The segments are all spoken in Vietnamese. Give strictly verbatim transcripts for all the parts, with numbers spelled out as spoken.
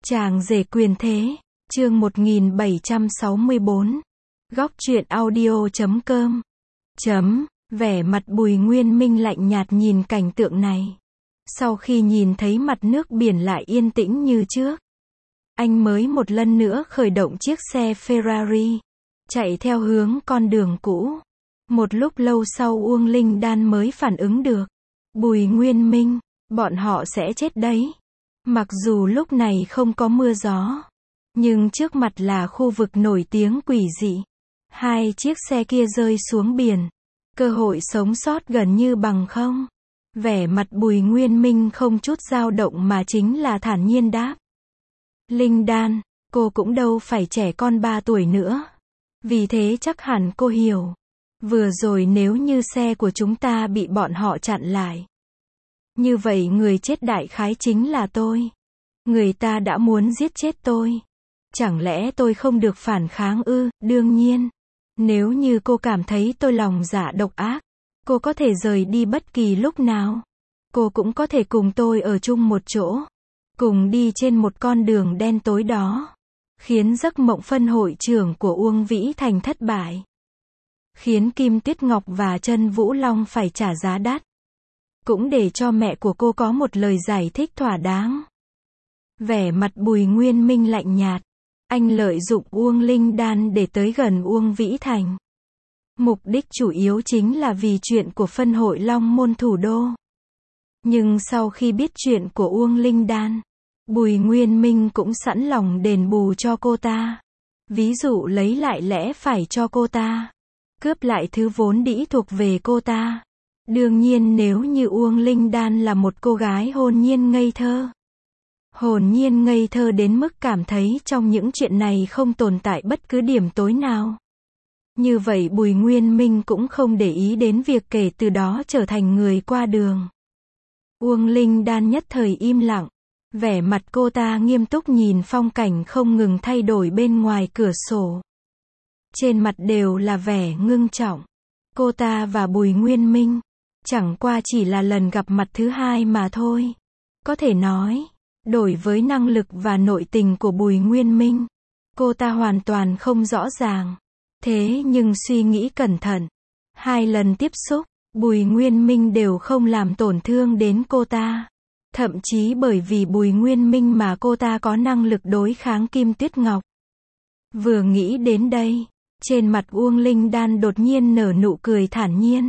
Chàng rể quyền thế, chương một nghìn bảy trăm sáu mươi bốn. Góc truyện audio chấm com. Chấm, vẻ mặt Bùi Nguyên Minh lạnh nhạt nhìn cảnh tượng này. Sau khi nhìn thấy mặt nước biển lại yên tĩnh như trước, anh mới một lần nữa khởi động chiếc xe Ferrari, chạy theo hướng con đường cũ. Một lúc lâu sau Uông Linh Đan mới phản ứng được. Bùi Nguyên Minh, bọn họ sẽ chết đấy. Mặc dù lúc này không có mưa gió, nhưng trước mặt là khu vực nổi tiếng quỷ dị. Hai chiếc xe kia rơi xuống biển, cơ hội sống sót gần như bằng không. Vẻ mặt Bùi Nguyên Minh không chút dao động mà chính là thản nhiên đáp. Linh Đan, cô cũng đâu phải trẻ con ba tuổi nữa. Vì thế chắc hẳn cô hiểu. Vừa rồi nếu như xe của chúng ta bị bọn họ chặn lại, như vậy người chết đại khái chính là tôi. Người ta đã muốn giết chết tôi. Chẳng lẽ tôi không được phản kháng ư? Đương nhiên. Nếu như cô cảm thấy tôi lòng dạ độc ác, cô có thể rời đi bất kỳ lúc nào. Cô cũng có thể cùng tôi ở chung một chỗ, cùng đi trên một con đường đen tối đó, khiến giấc mộng phân hội trưởng của Uông Vĩ Thành thất bại, khiến Kim Tuyết Ngọc và Trân Vũ Long phải trả giá đắt, cũng để cho mẹ của cô có một lời giải thích thỏa đáng. Vẻ mặt Bùi Nguyên Minh lạnh nhạt. Anh lợi dụng Uông Linh Đan để tới gần Uông Vĩ Thành. Mục đích chủ yếu chính là vì chuyện của phân hội Long Môn Thủ Đô. Nhưng sau khi biết chuyện của Uông Linh Đan, Bùi Nguyên Minh cũng sẵn lòng đền bù cho cô ta. Ví dụ lấy lại lẽ phải cho cô ta, cướp lại thứ vốn đĩ thuộc về cô ta. Đương nhiên nếu như Uông Linh Đan là một cô gái hồn nhiên ngây thơ, hồn nhiên ngây thơ đến mức cảm thấy trong những chuyện này không tồn tại bất cứ điểm tối nào, như vậy Bùi Nguyên Minh cũng không để ý đến việc kể từ đó trở thành người qua đường. Uông Linh Đan nhất thời im lặng. Vẻ mặt cô ta nghiêm túc nhìn phong cảnh không ngừng thay đổi bên ngoài cửa sổ. Trên mặt đều là vẻ ngưng trọng. Cô ta và Bùi Nguyên Minh chẳng qua chỉ là lần gặp mặt thứ hai mà thôi. Có thể nói, đối với năng lực và nội tình của Bùi Nguyên Minh, cô ta hoàn toàn không rõ ràng. Thế nhưng suy nghĩ cẩn thận, hai lần tiếp xúc, Bùi Nguyên Minh đều không làm tổn thương đến cô ta. Thậm chí bởi vì Bùi Nguyên Minh mà cô ta có năng lực đối kháng Kim Tuyết Ngọc. Vừa nghĩ đến đây, trên mặt Uông Linh Đan đột nhiên nở nụ cười thản nhiên.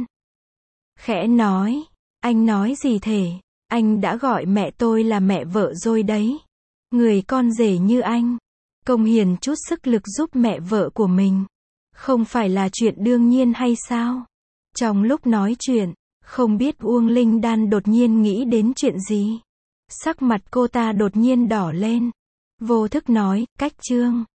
Khẽ nói, anh nói gì thể? Anh đã gọi mẹ tôi là mẹ vợ rồi đấy. Người con rể như anh, công hiến chút sức lực giúp mẹ vợ của mình, không phải là chuyện đương nhiên hay sao? Trong lúc nói chuyện, không biết Uông Linh Đan đột nhiên nghĩ đến chuyện gì. Sắc mặt cô ta đột nhiên đỏ lên. Vô thức nói, cách chương.